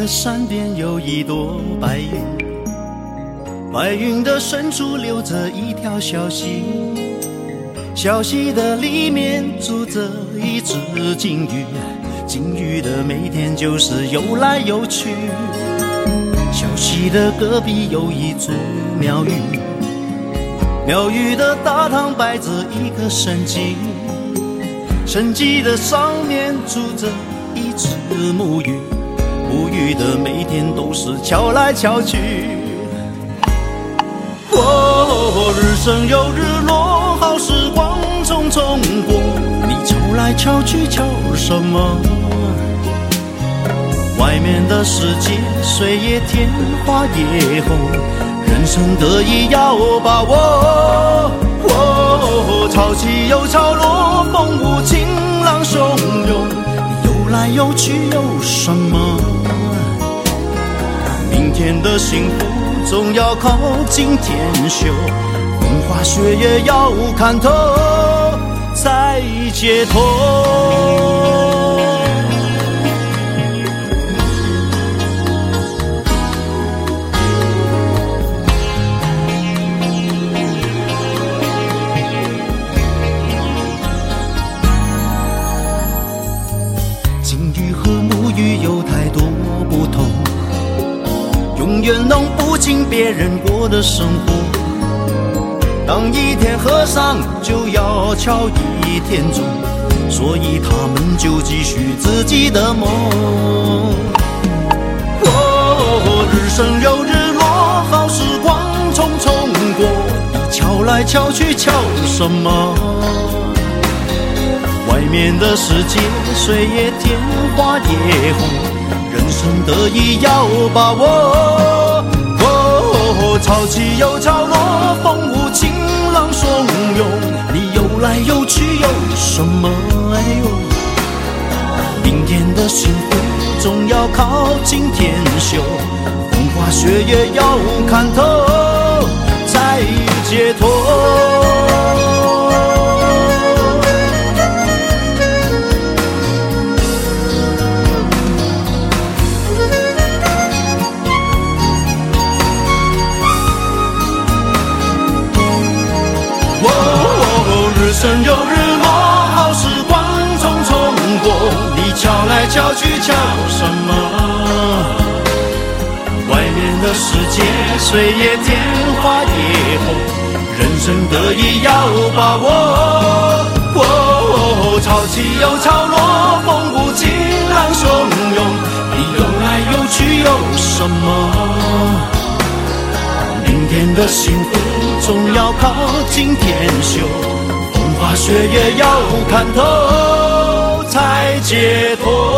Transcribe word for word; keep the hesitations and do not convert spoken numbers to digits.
的山边有一朵白云，白云的深处流着一条小溪，小溪的里面住着一只金鱼，金鱼的每天就是游来游去。小溪的隔壁有一座庙宇，庙宇的大堂摆着一个神迹，神迹的上面住着一只木鱼，木鱼的每天都是敲来敲去。哦，日升又日落，好时光匆匆过，你敲来敲去敲什么？外面的世界水也甜花也红，人生得意要把握。哦，潮起又潮落，风无情浪汹涌，你游来游去有什么？明天的幸福总要靠今天修，风花雪月要看透才解脱。金鱼和木鱼有太多不同，永远弄不清别人过的生活。当一天和尚就要敲一天钟，所以他们就继续自己的梦。哦，日升又日落，好时光匆匆过，你敲来敲去敲什么？外面的世界水也甜花也红，人生得意要把握。哦，潮起又潮落，风无情浪汹涌，你游来游去有什么？哎呦，明天的幸福总要靠今天修，风花雪月要看透才解脱。日升又日落，好时光匆匆过，你敲来敲去敲什么？外面的世界水也甜花也红，人生得意要把握。哦，潮起又潮落，风无情浪汹涌，你游来游去有什么？明天的幸福总要靠今天修，风花雪月要看透才解脱。